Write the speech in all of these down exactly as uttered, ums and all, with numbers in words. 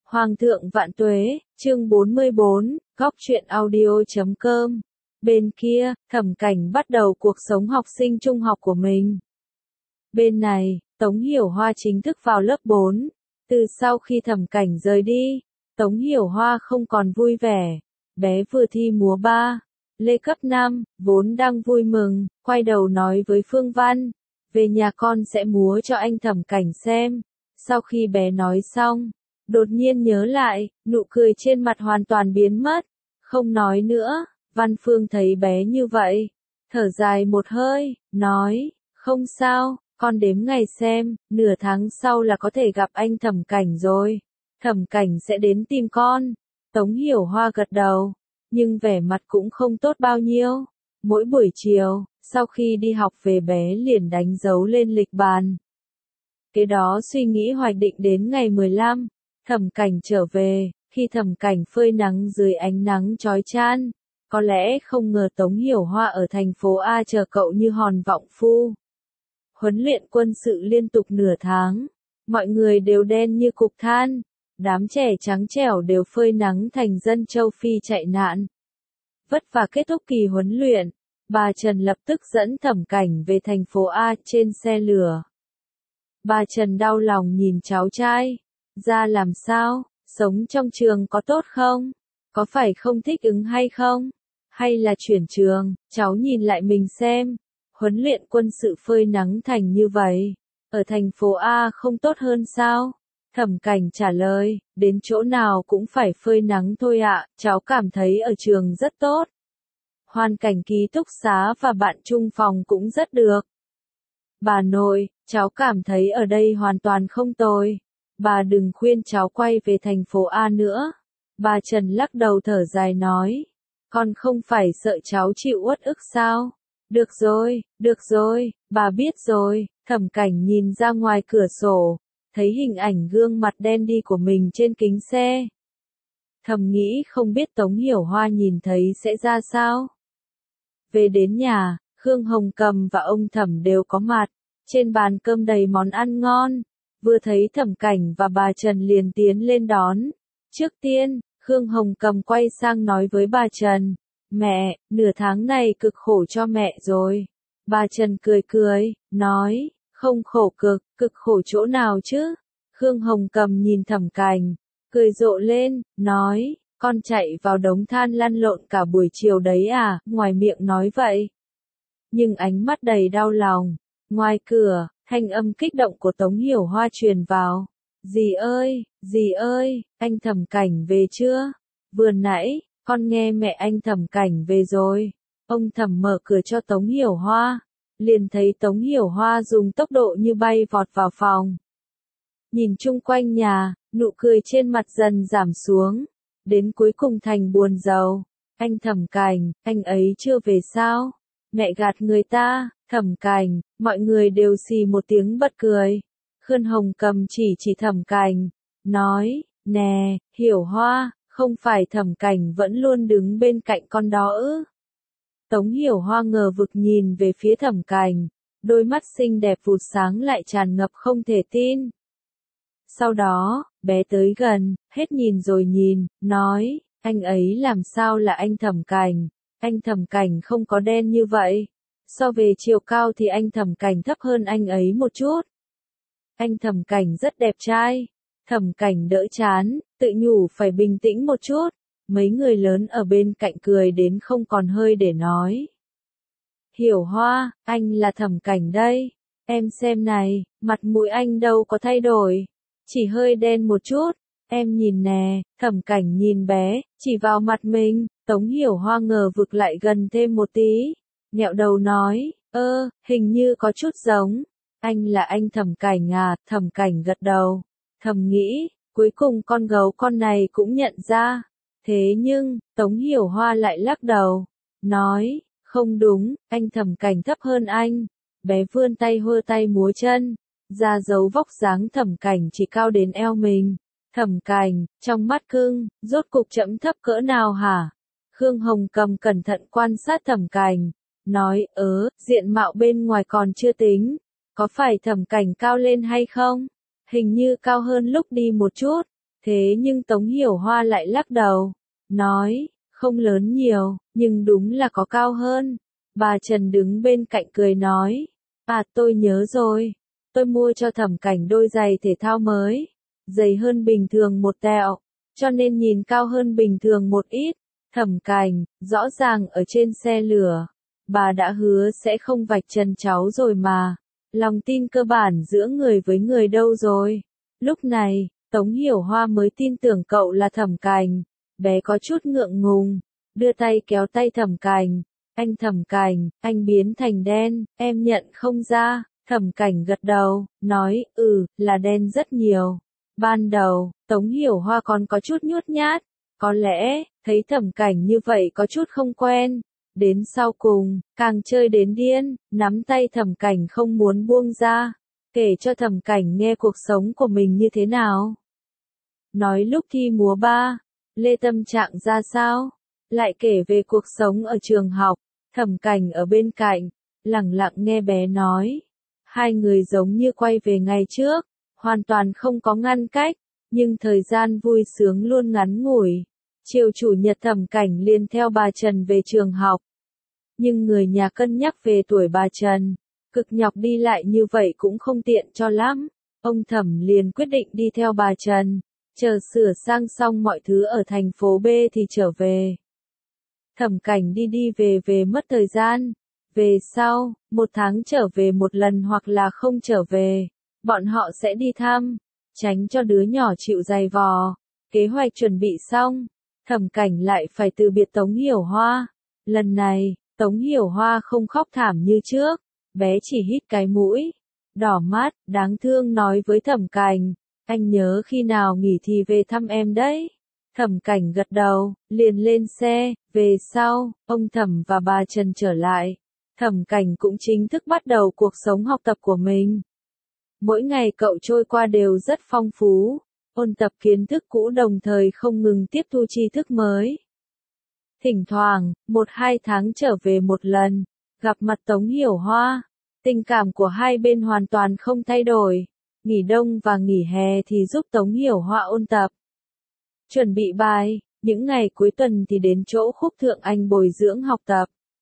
Hoàng thượng vạn tuế, chương bốn mươi bốn, góc truyện audio chấm com. Bên kia, Thẩm Cảnh bắt đầu cuộc sống học sinh trung học của mình. Bên này, Tống Hiểu Hoa chính thức vào lớp bốn. Từ sau khi Thẩm Cảnh rời đi, Tống Hiểu Hoa không còn vui vẻ. Bé vừa thi múa ba, lê cấp năm, vốn đang vui mừng, quay đầu nói với Phương Văn, về nhà con sẽ múa cho anh Thẩm Cảnh xem. Sau khi bé nói xong, đột nhiên nhớ lại, nụ cười trên mặt hoàn toàn biến mất, không nói nữa. Văn Phương thấy bé như vậy, thở dài một hơi, nói, không sao, con đếm ngày xem, nửa tháng sau là có thể gặp anh Thẩm Cảnh rồi. Thẩm Cảnh sẽ đến tìm con. Tống Hiểu Hoa gật đầu, nhưng vẻ mặt cũng không tốt bao nhiêu. Mỗi buổi chiều, sau khi đi học về bé liền đánh dấu lên lịch bàn. Kế đó suy nghĩ hoạch định đến ngày mười lăm, Thẩm Cảnh trở về, khi Thẩm Cảnh phơi nắng dưới ánh nắng chói chang. Có lẽ không ngờ Tống Hiểu Hoa ở thành phố A chờ cậu như hòn vọng phu. Huấn luyện quân sự liên tục nửa tháng, mọi người đều đen như cục than, đám trẻ trắng trẻo đều phơi nắng thành dân châu Phi chạy nạn. Vất vả kết thúc kỳ huấn luyện, bà Trần lập tức dẫn Thẩm Cảnh về thành phố A trên xe lửa. Bà Trần đau lòng nhìn cháu trai, ra làm sao, sống trong trường có tốt không? Có phải không thích ứng hay không? Hay là chuyển trường? Cháu nhìn lại mình xem, huấn luyện quân sự phơi nắng thành như vậy, ở thành phố A không tốt hơn sao? Thẩm Cảnh trả lời, đến chỗ nào cũng phải phơi nắng thôi ạ, cháu cảm thấy ở trường rất tốt. Hoàn cảnh ký túc xá và bạn chung phòng cũng rất được. Bà nội, cháu cảm thấy ở đây hoàn toàn không tồi. Bà đừng khuyên cháu quay về thành phố A nữa. Bà Trần lắc đầu thở dài nói, con không phải sợ cháu chịu uất ức sao? Được rồi, được rồi, bà biết rồi. Thẩm Cảnh nhìn ra ngoài cửa sổ, thấy hình ảnh gương mặt đen đi của mình trên kính xe. Thầm nghĩ không biết Tống Hiểu Hoa nhìn thấy sẽ ra sao. Về đến nhà, Khương Hồng Cầm và ông Thẩm đều có mặt, trên bàn cơm đầy món ăn ngon. Vừa thấy Thẩm Cảnh và bà Trần liền tiến lên đón. Trước tiên, Khương Hồng Cầm quay sang nói với bà Trần, mẹ, nửa tháng này cực khổ cho mẹ rồi. Bà Trần cười cười, nói, không khổ cực, cực khổ chỗ nào chứ? Khương Hồng Cầm nhìn Thẩm Cảnh, cười rộ lên, nói, con chạy vào đống than lăn lộn cả buổi chiều đấy à, ngoài miệng nói vậy. Nhưng ánh mắt đầy đau lòng. Ngoài cửa, thanh âm kích động của Tống Hiểu Hoa truyền vào. Dì ơi, dì ơi, anh Thẩm Cảnh về chưa? Vừa nãy, con nghe mẹ anh Thẩm Cảnh về rồi. Ông Thẩm mở cửa cho Tống Hiểu Hoa, liền thấy Tống Hiểu Hoa dùng tốc độ như bay vọt vào phòng. Nhìn chung quanh nhà, nụ cười trên mặt dần giảm xuống, đến cuối cùng thành buồn rầu. Anh Thẩm Cảnh, anh ấy chưa về sao? Mẹ gạt người ta. Thẩm Cảnh, mọi người đều xì một tiếng bật cười. Khương Hồng Cầm chỉ chỉ Thẩm Cảnh, nói, nè, Hiểu Hoa, không phải Thẩm Cảnh vẫn luôn đứng bên cạnh con đó ư? Tống Hiểu Hoa ngờ vực nhìn về phía Thẩm Cảnh, đôi mắt xinh đẹp vụt sáng lại tràn ngập không thể tin. Sau đó, bé tới gần, hết nhìn rồi nhìn, nói, anh ấy làm sao là anh Thẩm Cảnh? Anh Thẩm Cảnh không có đen như vậy. So về chiều cao thì anh Thẩm Cảnh thấp hơn anh ấy một chút. Anh Thẩm Cảnh rất đẹp trai. Thẩm Cảnh đỡ chán, tự nhủ phải bình tĩnh một chút. Mấy người lớn ở bên cạnh cười đến không còn hơi để nói. Hiểu Hoa, anh là Thẩm Cảnh đây. Em xem này, mặt mũi anh đâu có thay đổi. Chỉ hơi đen một chút. Em nhìn nè. Thẩm Cảnh nhìn bé, chỉ vào mặt mình. Tống Hiểu Hoa ngờ vực lại gần thêm một tí. Nghẹo đầu nói, ơ, hình như có chút giống. Anh là anh Thẩm Cảnh à? Thẩm Cảnh gật đầu. Thầm nghĩ, cuối cùng con gấu con này cũng nhận ra. Thế nhưng, Tống Hiểu Hoa lại lắc đầu. Nói, không đúng, anh Thẩm Cảnh thấp hơn anh. Bé vươn tay hơ tay múa chân. Ra dấu vóc dáng Thẩm Cảnh chỉ cao đến eo mình. Thẩm Cảnh, trong mắt cưng, rốt cục chẫm thấp cỡ nào hả? Khương Hồng Cầm cẩn thận quan sát Thẩm Cảnh. Nói, ớ, diện mạo bên ngoài còn chưa tính. Có phải Thẩm Cảnh cao lên hay không? Hình như cao hơn lúc đi một chút. Thế nhưng Tống Hiểu Hoa lại lắc đầu, nói, không lớn nhiều, nhưng đúng là có cao hơn. Bà Trần đứng bên cạnh cười nói, à tôi nhớ rồi, tôi mua cho Thẩm Cảnh đôi giày thể thao mới, dày hơn bình thường một tẹo, cho nên nhìn cao hơn bình thường một ít. Thẩm Cảnh, rõ ràng ở trên xe lửa, bà đã hứa sẽ không vạch trần cháu rồi mà, lòng tin cơ bản giữa người với người đâu rồi. Lúc này, Tống Hiểu Hoa mới tin tưởng cậu là Thẩm Cảnh, bé có chút ngượng ngùng, đưa tay kéo tay Thẩm Cảnh, anh Thẩm Cảnh, anh biến thành đen, em nhận không ra. Thẩm Cảnh gật đầu, nói, ừ, là đen rất nhiều. Ban đầu, Tống Hiểu Hoa còn có chút nhút nhát, có lẽ, thấy Thẩm Cảnh như vậy có chút không quen. Đến sau cùng, càng chơi đến điên, nắm tay Thẩm Cảnh không muốn buông ra, kể cho Thẩm Cảnh nghe cuộc sống của mình như thế nào. Nói lúc thi múa ba, Lê tâm trạng ra sao, lại kể về cuộc sống ở trường học. Thẩm Cảnh ở bên cạnh, lặng lặng nghe bé nói. Hai người giống như quay về ngày trước, hoàn toàn không có ngăn cách, nhưng thời gian vui sướng luôn ngắn ngủi. Chiều chủ nhật Thẩm Cảnh liền theo bà Trần về trường học. Nhưng người nhà cân nhắc về tuổi bà Trần, cực nhọc đi lại như vậy cũng không tiện cho lắm. Ông Thẩm liền quyết định đi theo bà Trần, chờ sửa sang xong mọi thứ ở thành phố B thì trở về. Thẩm Cảnh đi đi về về mất thời gian. Về sau, một tháng trở về một lần hoặc là không trở về, bọn họ sẽ đi thăm, tránh cho đứa nhỏ chịu dày vò. Kế hoạch chuẩn bị xong, Thẩm Cảnh lại phải từ biệt Tống Hiểu Hoa. Lần này, Tống Hiểu Hoa không khóc thảm như trước, bé chỉ hít cái mũi, đỏ mắt, đáng thương nói với Thẩm Cảnh, anh nhớ khi nào nghỉ thì về thăm em đấy. Thẩm Cảnh gật đầu, liền lên xe. Về sau, ông Thẩm và bà Trần trở lại. Thẩm Cảnh cũng chính thức bắt đầu cuộc sống học tập của mình. Mỗi ngày cậu trôi qua đều rất phong phú, ôn tập kiến thức cũ đồng thời không ngừng tiếp thu tri thức mới. Thỉnh thoảng, một hai tháng trở về một lần, gặp mặt Tống Hiểu Hoa. Tình cảm của hai bên hoàn toàn không thay đổi. Nghỉ đông và nghỉ hè thì giúp Tống Hiểu Hoa ôn tập, chuẩn bị bài. Những ngày cuối tuần thì đến chỗ Khúc Thượng Anh bồi dưỡng học tập.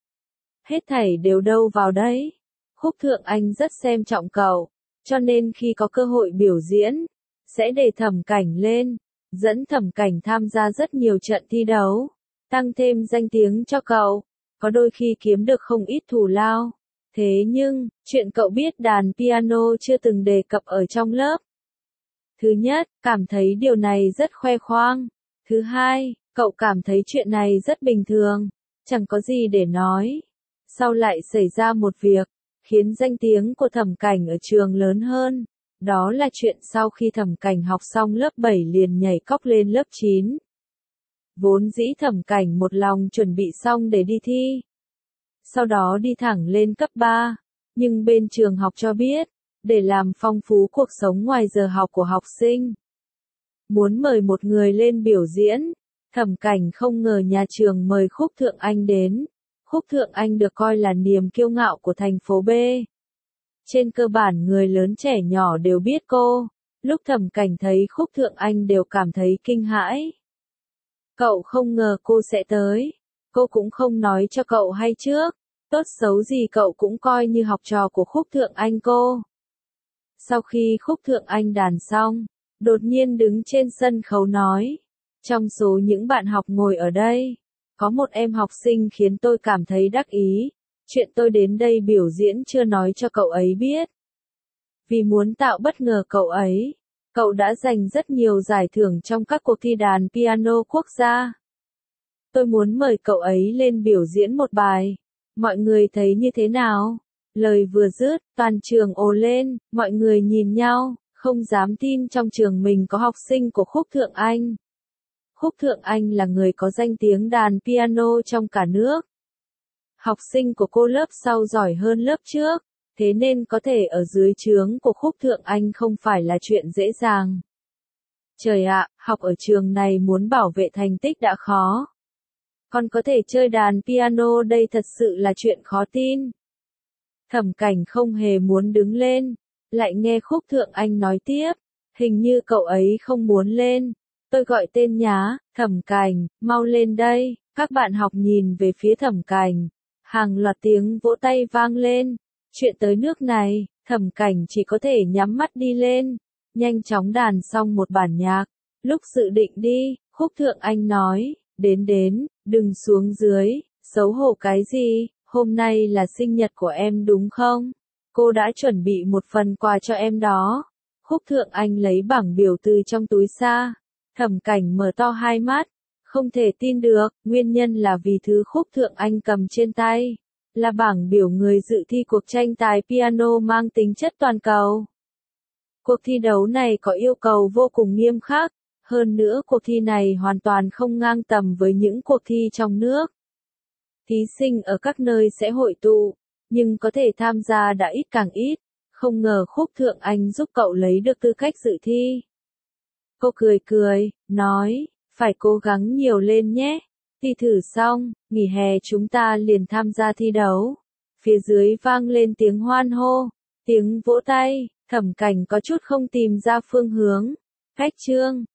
Hết thảy đều đâu vào đấy. Khúc Thượng Anh rất xem trọng cậu, cho nên khi có cơ hội biểu diễn, sẽ để Thẩm Cảnh lên, dẫn Thẩm Cảnh tham gia rất nhiều trận thi đấu, tăng thêm danh tiếng cho cậu, có đôi khi kiếm được không ít thù lao. Thế nhưng, chuyện cậu biết đàn piano chưa từng đề cập ở trong lớp. Thứ nhất, cảm thấy điều này rất khoe khoang. Thứ hai, cậu cảm thấy chuyện này rất bình thường, chẳng có gì để nói. Sau lại xảy ra một việc, khiến danh tiếng của Thẩm Cảnh ở trường lớn hơn. Đó là chuyện sau khi Thẩm Cảnh học xong lớp bảy liền nhảy cóc lên lớp chín. Vốn dĩ Thẩm Cảnh một lòng chuẩn bị xong để đi thi, sau đó đi thẳng lên cấp ba. Nhưng bên trường học cho biết, để làm phong phú cuộc sống ngoài giờ học của học sinh, muốn mời một người lên biểu diễn. Thẩm Cảnh không ngờ nhà trường mời Khúc Thượng Anh đến. Khúc Thượng Anh được coi là niềm kiêu ngạo của thành phố B. Trên cơ bản người lớn trẻ nhỏ đều biết cô. Lúc Thẩm Cảnh thấy Khúc Thượng Anh đều cảm thấy kinh hãi. Cậu không ngờ cô sẽ tới. Cô cũng không nói cho cậu hay trước. Tốt xấu gì cậu cũng coi như học trò của Khúc Thượng Anh cô. Sau khi Khúc Thượng Anh đàn xong, đột nhiên đứng trên sân khấu nói. Trong số những bạn học ngồi ở đây, có một em học sinh khiến tôi cảm thấy đắc ý. Chuyện tôi đến đây biểu diễn chưa nói cho cậu ấy biết. Vì muốn tạo bất ngờ cậu ấy, cậu đã giành rất nhiều giải thưởng trong các cuộc thi đàn piano quốc gia. Tôi muốn mời cậu ấy lên biểu diễn một bài. Mọi người thấy như thế nào? Lời vừa dứt, toàn trường ồ lên, mọi người nhìn nhau, không dám tin trong trường mình có học sinh của Khúc Thượng Anh. Khúc Thượng Anh là người có danh tiếng đàn piano trong cả nước. Học sinh của cô lớp sau giỏi hơn lớp trước, thế nên có thể ở dưới trướng của Khúc Thượng Anh không phải là chuyện dễ dàng. Trời ạ, học ở trường này muốn bảo vệ thành tích đã khó. Còn có thể chơi đàn piano đây thật sự là chuyện khó tin. Thẩm Cảnh không hề muốn đứng lên, lại nghe Khúc Thượng Anh nói tiếp, hình như cậu ấy không muốn lên. Tôi gọi tên nhá, Thẩm Cảnh, mau lên đây. Các bạn học nhìn về phía Thẩm Cảnh. Hàng loạt tiếng vỗ tay vang lên. Chuyện tới nước này, Thẩm Cảnh chỉ có thể nhắm mắt đi lên. Nhanh chóng đàn xong một bản nhạc. Lúc dự định đi, Khúc Thượng Anh nói, đến đến, đừng xuống dưới, xấu hổ cái gì, hôm nay là sinh nhật của em đúng không? Cô đã chuẩn bị một phần quà cho em đó. Khúc Thượng Anh lấy bảng biểu từ trong túi ra. Thẩm Cảnh mở to hai mắt, không thể tin được, nguyên nhân là vì thứ Khúc Thượng Anh cầm trên tay, là bảng biểu người dự thi cuộc tranh tài piano mang tính chất toàn cầu. Cuộc thi đấu này có yêu cầu vô cùng nghiêm khắc, hơn nữa cuộc thi này hoàn toàn không ngang tầm với những cuộc thi trong nước. Thí sinh ở các nơi sẽ hội tụ, nhưng có thể tham gia đã ít càng ít, không ngờ Khúc Thượng Anh giúp cậu lấy được tư cách dự thi. Cô cười cười, nói, phải cố gắng nhiều lên nhé. Thi thử xong, nghỉ hè chúng ta liền tham gia thi đấu. Phía dưới vang lên tiếng hoan hô, tiếng vỗ tay, Thẩm Cảnh có chút không tìm ra phương hướng. Khách trương,